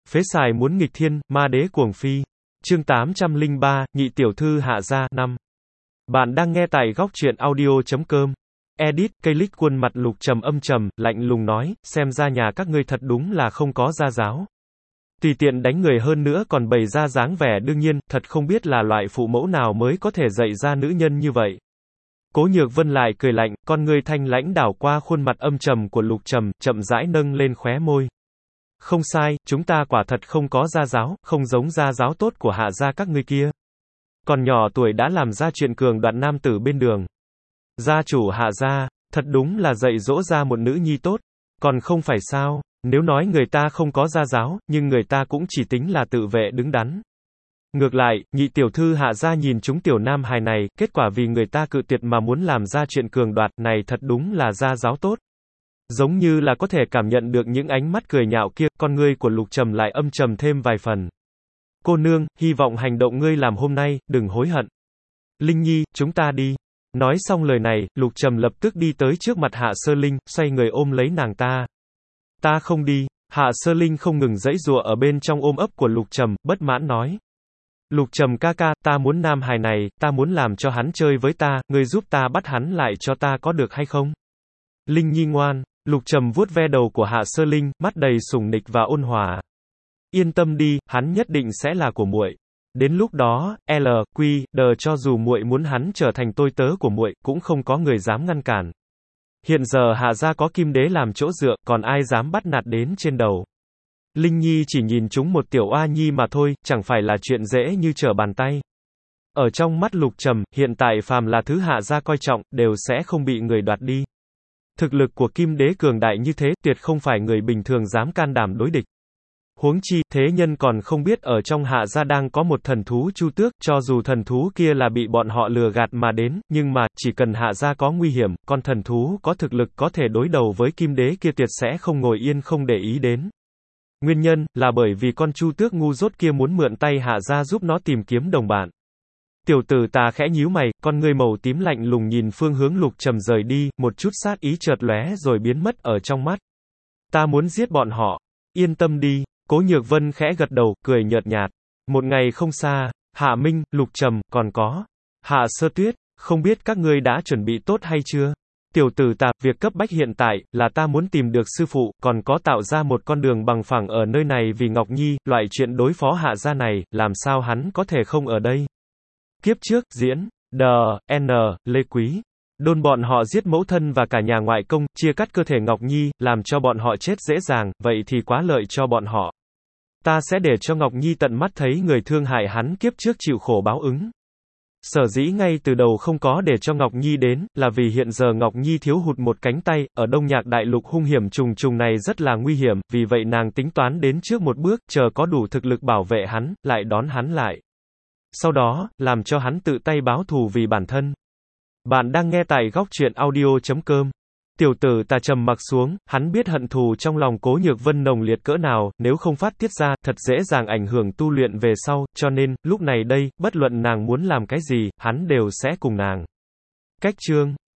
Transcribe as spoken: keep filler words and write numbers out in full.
Phế xài muốn nghịch thiên, ma đế cuồng phi. Chương tám trăm lẻ ba, nhị tiểu thư hạ gia, năm. Bạn đang nghe tại góc truyện audio chấm com. Edit, cây lích khuôn mặt Lục Trầm âm trầm, lạnh lùng nói, xem ra nhà các ngươi thật đúng là không có gia giáo. Tùy tiện đánh người hơn nữa còn bày ra dáng vẻ đương nhiên, thật không biết là loại phụ mẫu nào mới có thể dạy ra nữ nhân như vậy. Cố Nhược Vân lại cười lạnh, con ngươi thanh lãnh đảo qua khuôn mặt âm trầm của Lục Trầm, chậm rãi nâng lên khóe môi. Không sai, chúng ta quả thật không có gia giáo, không giống gia giáo tốt của hạ gia các ngươi kia. Còn nhỏ tuổi đã làm ra chuyện cường đoạt nam tử bên đường. Gia chủ hạ gia, thật đúng là dạy dỗ ra một nữ nhi tốt. Còn không phải sao, nếu nói người ta không có gia giáo, nhưng người ta cũng chỉ tính là tự vệ đứng đắn. Ngược lại, nhị tiểu thư hạ gia nhìn chúng tiểu nam hài này, kết quả vì người ta cự tuyệt mà muốn làm ra chuyện cường đoạt này thật đúng là gia giáo tốt. Giống như là có thể cảm nhận được những ánh mắt cười nhạo kia, con ngươi của Lục Trầm lại âm trầm thêm vài phần. Cô nương, hy vọng hành động ngươi làm hôm nay, đừng hối hận. Linh Nhi, chúng ta đi. Nói xong lời này, Lục Trầm lập tức đi tới trước mặt Hạ Sơ Linh, xoay người ôm lấy nàng ta. Ta không đi. Hạ Sơ Linh không ngừng giãy giụa ở bên trong ôm ấp của Lục Trầm, bất mãn nói. Lục Trầm ca ca, ta muốn nam hài này, ta muốn làm cho hắn chơi với ta, ngươi giúp ta bắt hắn lại cho ta có được hay không? Linh Nhi ngoan. Lục Trầm vuốt ve đầu của Hạ Sơ Linh, mắt đầy sủng nịch và ôn hòa. Yên tâm đi, hắn nhất định sẽ là của muội. Đến lúc đó, L, Q, D cho dù muội muốn hắn trở thành tôi tớ của muội, cũng không có người dám ngăn cản. Hiện giờ Hạ gia có Kim Đế làm chỗ dựa, còn ai dám bắt nạt đến trên đầu. Linh Nhi chỉ nhìn chúng một tiểu oa nhi mà thôi, chẳng phải là chuyện dễ như trở bàn tay. Ở trong mắt Lục Trầm, hiện tại phàm là thứ Hạ gia coi trọng, đều sẽ không bị người đoạt đi. Thực lực của Kim Đế cường đại như thế, tuyệt không phải người bình thường dám can đảm đối địch. Huống chi, thế nhân còn không biết ở trong Hạ gia đang có một thần thú Chu Tước, cho dù thần thú kia là bị bọn họ lừa gạt mà đến, nhưng mà, chỉ cần Hạ gia có nguy hiểm, con thần thú có thực lực có thể đối đầu với Kim Đế kia tuyệt sẽ không ngồi yên không để ý đến. Nguyên nhân, là bởi vì con Chu Tước ngu dốt kia muốn mượn tay Hạ gia giúp nó tìm kiếm đồng bạn. Tiểu tử ta khẽ nhíu mày, con ngươi màu tím lạnh lùng nhìn phương hướng Lục Trầm rời đi, một chút sát ý chợt lóe rồi biến mất ở trong mắt. Ta muốn giết bọn họ. Yên tâm đi. Cố Nhược Vân khẽ gật đầu, cười nhợt nhạt. Một ngày không xa, Hạ Minh, Lục Trầm, còn có Hạ Sơ Tuyết, không biết các ngươi đã chuẩn bị tốt hay chưa? Tiểu tử ta, việc cấp bách hiện tại, là ta muốn tìm được sư phụ, còn có tạo ra một con đường bằng phẳng ở nơi này vì Ngọc Nhi, loại chuyện đối phó Hạ gia này, làm sao hắn có thể không ở đây? Kiếp trước, diễn, D, N, Lê Quý. Đôn bọn họ giết mẫu thân và cả nhà ngoại công, chia cắt cơ thể Ngọc Nhi, làm cho bọn họ chết dễ dàng, vậy thì quá lợi cho bọn họ. Ta sẽ để cho Ngọc Nhi tận mắt thấy người thương hại hắn kiếp trước chịu khổ báo ứng. Sở dĩ ngay từ đầu không có để cho Ngọc Nhi đến, là vì hiện giờ Ngọc Nhi thiếu hụt một cánh tay, ở Đông Nhạc Đại Lục hung hiểm trùng trùng này rất là nguy hiểm, vì vậy nàng tính toán đến trước một bước, chờ có đủ thực lực bảo vệ hắn, lại đón hắn lại. Sau đó, làm cho hắn tự tay báo thù vì bản thân. Bạn đang nghe tại góc truyện audio chấm com. Tiểu tử ta trầm mặc xuống, hắn biết hận thù trong lòng Cố Nhược Vân nồng liệt cỡ nào, nếu không phát tiết ra, thật dễ dàng ảnh hưởng tu luyện về sau, cho nên, lúc này đây, bất luận nàng muốn làm cái gì, hắn đều sẽ cùng nàng. Cách chương.